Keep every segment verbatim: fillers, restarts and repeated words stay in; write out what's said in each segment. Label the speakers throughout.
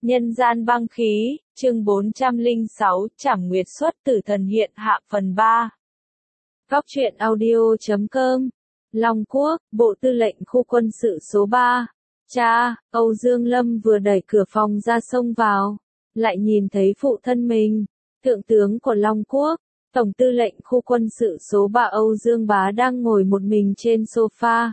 Speaker 1: Nhân gian băng khí, chương bốn trăm lẻ sáu, Trảm Nguyệt xuất tử thần hiện hạ phần ba. Góc truyện audio chấm com. Long Quốc, Bộ Tư lệnh Khu quân sự số ba. Cha, Âu Dương Lâm vừa đẩy cửa phòng ra xông vào, lại nhìn thấy phụ thân mình, thượng tướng của Long Quốc, Tổng tư lệnh Khu quân sự số ba Âu Dương Bá đang ngồi một mình trên sofa.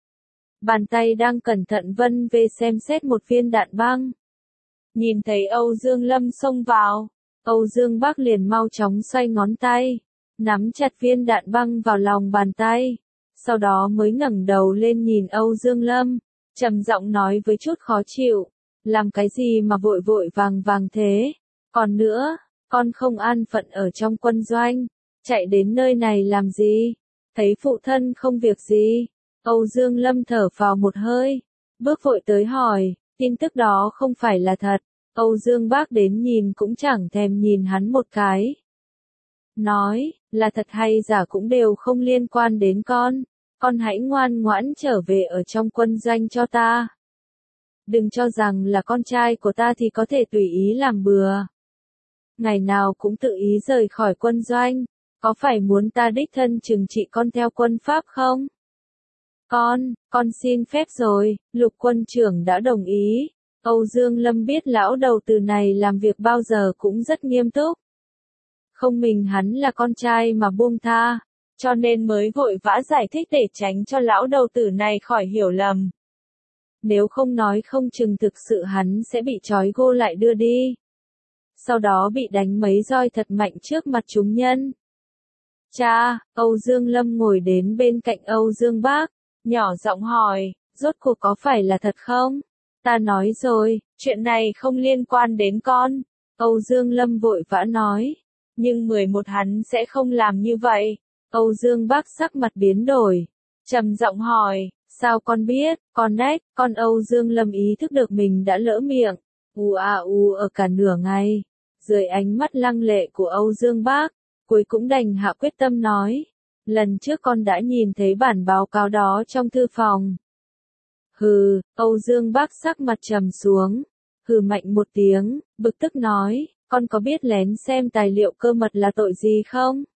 Speaker 1: Bàn tay đang cẩn thận vân về xem xét một viên đạn băng. Nhìn thấy Âu Dương Lâm xông vào, Âu Dương Bác liền mau chóng xoay ngón tay, nắm chặt viên đạn băng vào lòng bàn tay, sau đó mới ngẩng đầu lên nhìn Âu Dương Lâm, trầm giọng nói với chút khó chịu, làm cái gì mà vội vội vàng vàng thế, còn nữa, con không an phận ở trong quân doanh, chạy đến nơi này làm gì, thấy phụ thân không việc gì, Âu Dương Lâm thở phào một hơi, bước vội tới hỏi. Tin tức đó không phải là thật, Âu Dương Bác đến nhìn cũng chẳng thèm nhìn hắn một cái. Nói, là thật hay giả cũng đều không liên quan đến con, con hãy ngoan ngoãn trở về ở trong quân doanh cho ta. Đừng cho rằng là con trai của ta thì có thể tùy ý làm bừa. Ngày nào cũng tự ý rời khỏi quân doanh, có phải muốn ta đích thân trừng trị con theo quân pháp không? Con, con xin phép rồi, Lục quân trưởng đã đồng ý. Âu Dương Lâm biết lão đầu tử này làm việc bao giờ cũng rất nghiêm túc. Không mình hắn là con trai mà buông tha, cho nên mới vội vã giải thích để tránh cho lão đầu tử này khỏi hiểu lầm. Nếu không nói không chừng thực sự hắn sẽ bị trói gô lại đưa đi. Sau đó bị đánh mấy roi thật mạnh trước mặt chúng nhân. Cha, Âu Dương Lâm ngồi đến bên cạnh Âu Dương Bác, nhỏ giọng hỏi, rốt cuộc có phải là thật không? Ta nói rồi, chuyện này không liên quan đến con. Âu Dương Lâm vội vã nói. Nhưng mười một hắn sẽ không làm như vậy. Âu Dương Bác sắc mặt biến đổi. Trầm giọng hỏi, sao con biết, con đách, con Âu Dương Lâm ý thức được mình đã lỡ miệng. U à u ở cả nửa ngày. Dưới ánh mắt lăng lệ của Âu Dương Bác, cuối cũng đành hạ quyết tâm nói. Lần trước con đã nhìn thấy bản báo cáo đó trong thư phòng. Hừ, Âu Dương Bác sắc mặt trầm xuống, hừ mạnh một tiếng, bực tức nói, con có biết lén xem tài liệu cơ mật là tội gì không?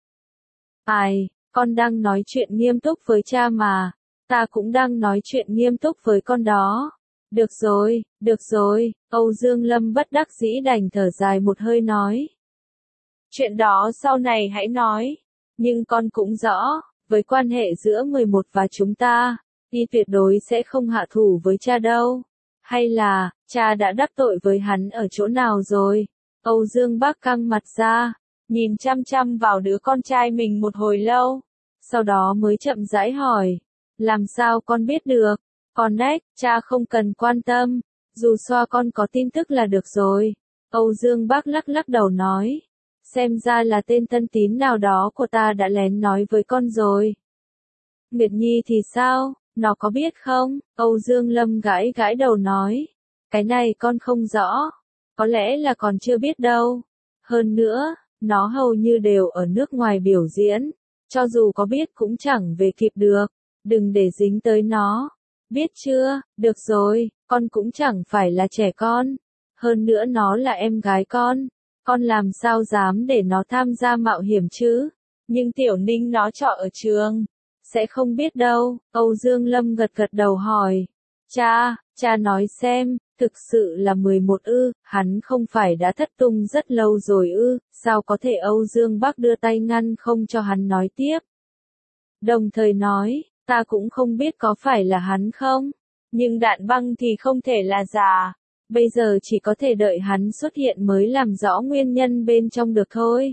Speaker 1: Ai, con đang nói chuyện nghiêm túc với cha mà, ta cũng đang nói chuyện nghiêm túc với con đó. Được rồi, được rồi, Âu Dương Lâm bất đắc dĩ đành thở dài một hơi nói. Chuyện đó sau này hãy nói, nhưng con cũng rõ, với quan hệ giữa mười một và chúng ta, y tuyệt đối sẽ không hạ thủ với cha đâu. Hay là, cha đã đắc tội với hắn ở chỗ nào rồi? Âu Dương Bác căng mặt ra, nhìn chăm chăm vào đứa con trai mình một hồi lâu. Sau đó mới chậm rãi hỏi, làm sao con biết được? Con đách, cha không cần quan tâm, dù sao con có tin tức là được rồi. Âu Dương Bác lắc lắc đầu nói, xem ra là tên thân tín nào đó của ta đã lén nói với con rồi. Nguyệt Nhi thì sao? Nó có biết không? Âu Dương Lâm gãi gãi đầu nói. Cái này con không rõ. Có lẽ là còn chưa biết đâu. Hơn nữa, nó hầu như đều ở nước ngoài biểu diễn. Cho dù có biết cũng chẳng về kịp được. Đừng để dính tới nó. Biết chưa? Được rồi, con cũng chẳng phải là trẻ con. Hơn nữa nó là em gái con. Con làm sao dám để nó tham gia mạo hiểm chứ? Nhưng Tiểu Ninh nó trọ ở trường. Sẽ không biết đâu, Âu Dương Lâm gật gật đầu hỏi. Cha, cha nói xem, thực sự là mười một ư, hắn không phải đã thất tung rất lâu rồi ư, sao có thể Âu Dương Bác đưa tay ngăn không cho hắn nói tiếp. Đồng thời nói, ta cũng không biết có phải là hắn không, nhưng đạn băng thì không thể là giả, bây giờ chỉ có thể đợi hắn xuất hiện mới làm rõ nguyên nhân bên trong được thôi.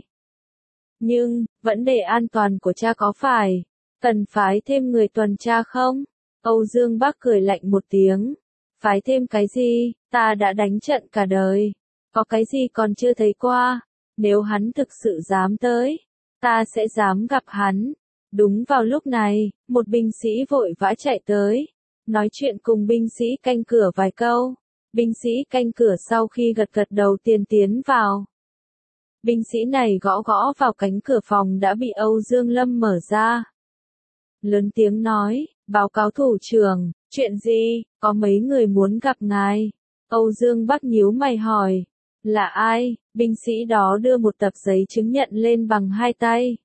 Speaker 1: Nhưng, vấn đề an toàn của cha có phải cần phái thêm người tuần tra không? Âu Dương Bác cười lạnh một tiếng. Phái thêm cái gì? Ta đã đánh trận cả đời. Có cái gì còn chưa thấy qua? Nếu hắn thực sự dám tới, ta sẽ dám gặp hắn. Đúng vào lúc này, một binh sĩ vội vã chạy tới. Nói chuyện cùng binh sĩ canh cửa vài câu. Binh sĩ canh cửa sau khi gật gật đầu tiền tiến vào. Binh sĩ này gõ gõ vào cánh cửa phòng đã bị Âu Dương Lâm mở ra. Lớn tiếng nói, báo cáo thủ trưởng, chuyện gì, có mấy người muốn gặp ngài. Âu Dương Bắc nhíu mày hỏi. Là ai? Binh sĩ đó đưa một tập giấy chứng nhận lên bằng hai tay.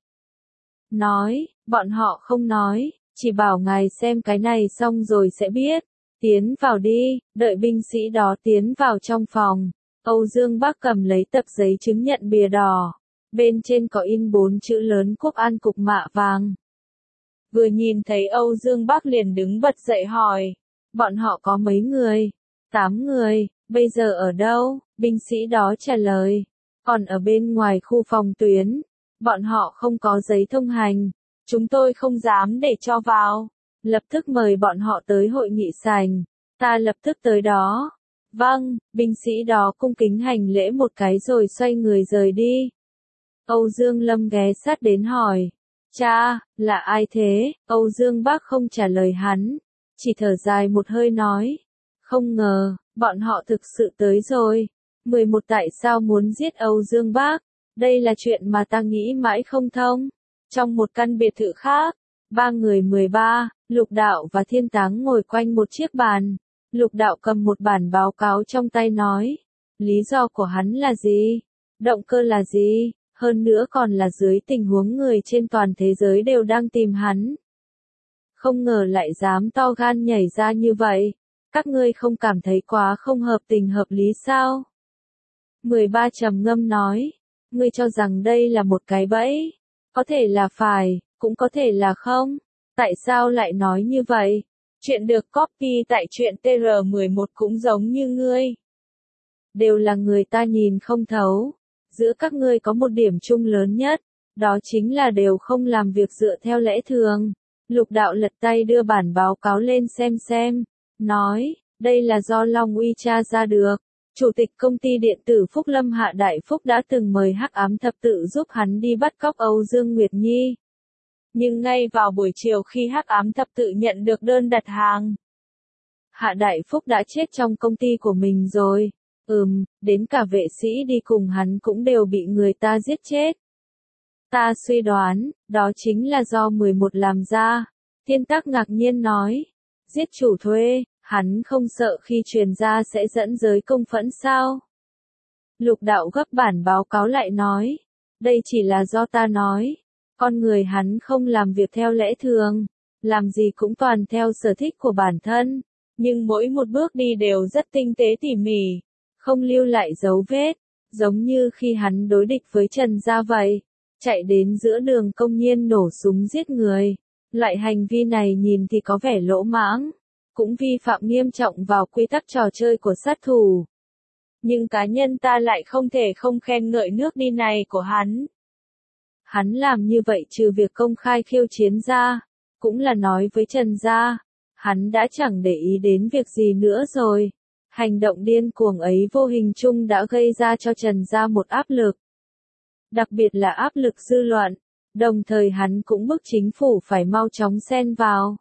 Speaker 1: Nói, bọn họ không nói, chỉ bảo ngài xem cái này xong rồi sẽ biết. Tiến vào đi, đợi binh sĩ đó tiến vào trong phòng. Âu Dương Bắc cầm lấy tập giấy chứng nhận bìa đỏ. Bên trên có in bốn chữ lớn Quốc An Cục mạ vàng. Vừa nhìn thấy Âu Dương Bắc liền đứng bật dậy hỏi. Bọn họ có mấy người? Tám người, bây giờ ở đâu? Binh sĩ đó trả lời. Còn ở bên ngoài khu phòng tuyến. Bọn họ không có giấy thông hành. Chúng tôi không dám để cho vào. Lập tức mời bọn họ tới hội nghị sảnh. Ta lập tức tới đó. Vâng, binh sĩ đó cung kính hành lễ một cái rồi xoay người rời đi. Âu Dương Lâm ghé sát đến hỏi. Cha, là ai thế? Âu Dương Bắc không trả lời hắn. Chỉ thở dài một hơi nói. Không ngờ, bọn họ thực sự tới rồi. mười một tại sao muốn giết Âu Dương Bắc? Đây là chuyện mà ta nghĩ mãi không thông. Trong một căn biệt thự khác, ba người mười ba, Lục Đạo và Thiên Táng ngồi quanh một chiếc bàn. Lục Đạo cầm một bản báo cáo trong tay nói. Lý do của hắn là gì? Động cơ là gì? Hơn nữa còn là dưới tình huống người trên toàn thế giới đều đang tìm hắn. Không ngờ lại dám to gan nhảy ra như vậy. Các ngươi không cảm thấy quá không hợp tình hợp lý sao? mười ba trầm ngâm nói. Ngươi cho rằng đây là một cái bẫy. Có thể là phải, cũng có thể là không. Tại sao lại nói như vậy? Chuyện được copy tại truyện T R mười một cũng giống như ngươi. Đều là người ta nhìn không thấu. Giữa các ngươi có một điểm chung lớn nhất. Đó chính là đều không làm việc dựa theo lẽ thường. Lục Đạo lật tay đưa bản báo cáo lên xem xem. Nói, đây là do Long Uy tra ra được. Chủ tịch công ty điện tử Phúc Lâm Hạ Đại Phúc đã từng mời Hắc Ám Thập Tự giúp hắn đi bắt cóc Âu Dương Nguyệt Nhi. Nhưng ngay vào buổi chiều khi Hắc Ám Thập Tự nhận được đơn đặt hàng, Hạ Đại Phúc đã chết trong công ty của mình rồi. Ừm, đến cả vệ sĩ đi cùng hắn cũng đều bị người ta giết chết. Ta suy đoán, đó chính là do mười một làm ra. Thiên Tắc ngạc nhiên nói. Giết chủ thuê, hắn không sợ khi truyền ra sẽ dẫn giới công phẫn sao? Lục Đạo gấp bản báo cáo lại nói. Đây chỉ là do ta nói. Con người hắn không làm việc theo lẽ thường. Làm gì cũng toàn theo sở thích của bản thân. Nhưng mỗi một bước đi đều rất tinh tế tỉ mỉ. Không lưu lại dấu vết. Giống như khi hắn đối địch với Trần Gia vậy. Chạy đến giữa đường công nhiên nổ súng giết người. Loại hành vi này nhìn thì có vẻ lỗ mãng. Cũng vi phạm nghiêm trọng vào quy tắc trò chơi của sát thủ. Nhưng cá nhân ta lại không thể không khen ngợi nước đi này của hắn. Hắn làm như vậy trừ việc công khai khiêu chiến ra, cũng là nói với Trần Gia. Hắn đã chẳng để ý đến việc gì nữa rồi. Hành động điên cuồng ấy vô hình chung đã gây ra cho Trần Gia một áp lực. Đặc biệt là áp lực dư luận. Đồng thời hắn cũng bức chính phủ phải mau chóng xen vào.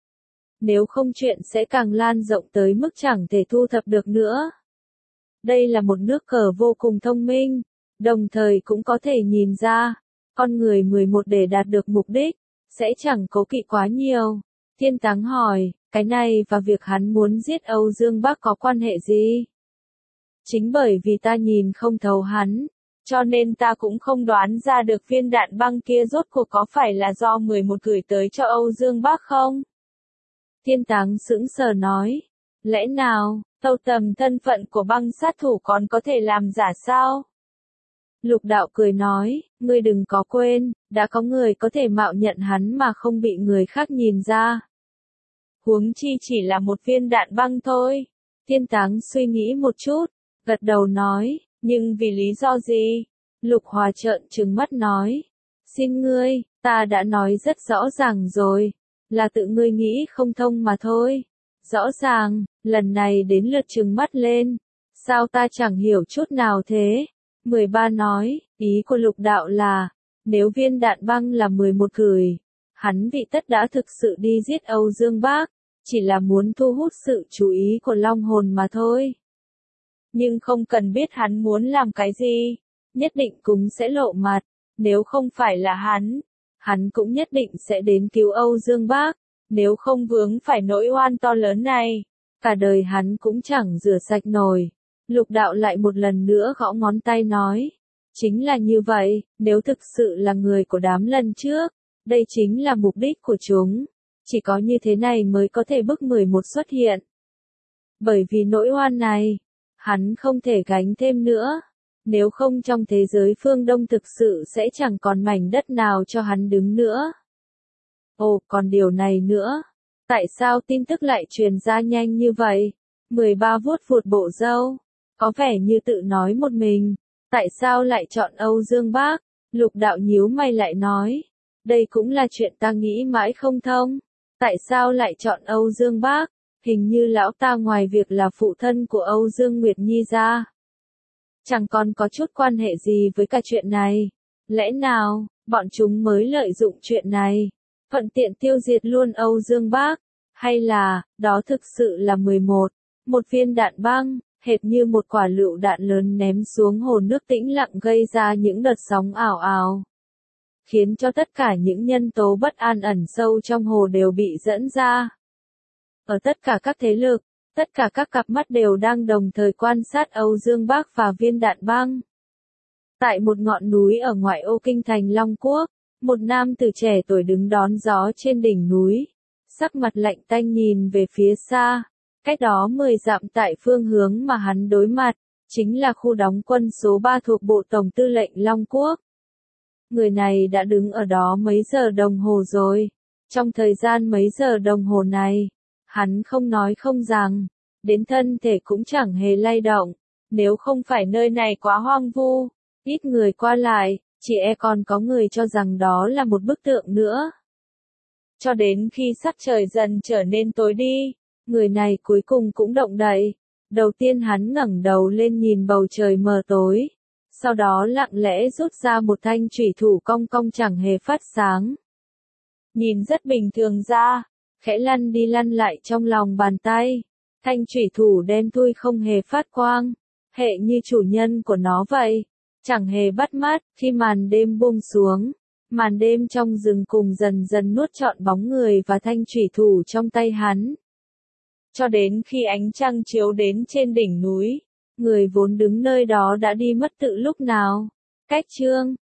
Speaker 1: Nếu không chuyện sẽ càng lan rộng tới mức chẳng thể thu thập được nữa. Đây là một nước cờ vô cùng thông minh, đồng thời cũng có thể nhìn ra, con người mười một để đạt được mục đích, sẽ chẳng cố kỵ quá nhiều. Thiên Táng hỏi, cái này và việc hắn muốn giết Âu Dương Bắc có quan hệ gì? Chính bởi vì ta nhìn không thấu hắn, cho nên ta cũng không đoán ra được viên đạn băng kia rốt cuộc có phải là do mười một gửi tới cho Âu Dương Bắc không? Thiên Táng sững sờ nói, lẽ nào, tâu tầm thân phận của băng sát thủ còn có thể làm giả sao? Lục Đạo cười nói, ngươi đừng có quên, đã có người có thể mạo nhận hắn mà không bị người khác nhìn ra. Huống chi chỉ là một viên đạn băng thôi. Thiên Táng suy nghĩ một chút, gật đầu nói, nhưng vì lý do gì? Lục Hòa trợn trừng mắt nói, xin ngươi, ta đã nói rất rõ ràng rồi, là tự ngươi nghĩ không thông mà thôi. Rõ ràng, lần này đến lượt trừng mắt lên, sao ta chẳng hiểu chút nào thế? mười ba nói, ý của Lục Đạo là, nếu viên đạn băng là mười một gửi, hắn vị tất đã thực sự đi giết Âu Dương Bắc, chỉ là muốn thu hút sự chú ý của Long Hồn mà thôi. Nhưng không cần biết hắn muốn làm cái gì, nhất định cũng sẽ lộ mặt, nếu không phải là hắn, hắn cũng nhất định sẽ đến cứu Âu Dương Bắc, nếu không vướng phải nỗi oan to lớn này. cả đời hắn cũng chẳng rửa sạch nổi. Lục đạo lại một lần nữa gõ ngón tay nói. Chính là như vậy, nếu thực sự là người của đám lần trước, đây chính là mục đích của chúng. Chỉ có như thế này mới có thể bức mười một xuất hiện. Bởi vì nỗi oan này, hắn không thể gánh thêm nữa. Nếu không trong thế giới phương Đông thực sự sẽ chẳng còn mảnh đất nào cho hắn đứng nữa. Ồ, còn điều này nữa. Tại sao tin tức lại truyền ra nhanh như vậy? mười ba vuốt vuốt bộ râu. Có vẻ như tự nói một mình. Tại sao lại chọn Âu Dương Bác? Lục đạo nhíu mày lại nói. Đây cũng là chuyện ta nghĩ mãi không thông. Tại sao lại chọn Âu Dương Bác? Hình như lão ta ngoài việc là phụ thân của Âu Dương Nguyệt Nhi ra, chẳng còn có chút quan hệ gì với cả chuyện này. Lẽ nào, bọn chúng mới lợi dụng chuyện này, thuận tiện tiêu diệt luôn Âu Dương Bác? Hay là, đó thực sự là mười một, một viên đạn băng, hệt như một quả lựu đạn lớn ném xuống hồ nước tĩnh lặng gây ra những đợt sóng ảo ảo, khiến cho tất cả những nhân tố bất an ẩn sâu trong hồ đều bị dẫn ra. Ở tất cả các thế lực, tất cả các cặp mắt đều đang đồng thời quan sát Âu Dương Bác và viên đạn băng. Tại một ngọn núi ở ngoại ô kinh thành Long Quốc, một nam tử trẻ tuổi đứng đón gió trên đỉnh núi, sắc mặt lạnh tanh nhìn về phía xa, cách đó mười dặm tại phương hướng mà hắn đối mặt, chính là khu đóng quân số ba thuộc Bộ Tổng Tư lệnh Long Quốc. Người này đã đứng ở đó mấy giờ đồng hồ rồi. Trong thời gian mấy giờ đồng hồ này, hắn không nói không rằng, đến thân thể cũng chẳng hề lay động. Nếu không phải nơi này quá hoang vu, ít người qua lại, chỉ e còn có người cho rằng đó là một bức tượng nữa. Cho đến khi sắc trời dần trở nên tối đi, người này cuối cùng cũng động đậy. Đầu tiên hắn ngẩng đầu lên nhìn bầu trời mờ tối, sau đó lặng lẽ rút ra một thanh chủy thủ cong cong chẳng hề phát sáng. Nhìn rất bình thường ra, khẽ lăn đi lăn lại trong lòng bàn tay. Thanh chủy thủ đen thui không hề phát quang, hệ như chủ nhân của nó vậy, chẳng hề bắt mắt. Khi màn đêm buông xuống, màn đêm trong rừng cùng dần dần nuốt trọn bóng người và thanh chủy thủ trong tay hắn. Cho đến khi ánh trăng chiếu đến trên đỉnh núi, người vốn đứng nơi đó đã đi mất tự lúc nào. Cách chương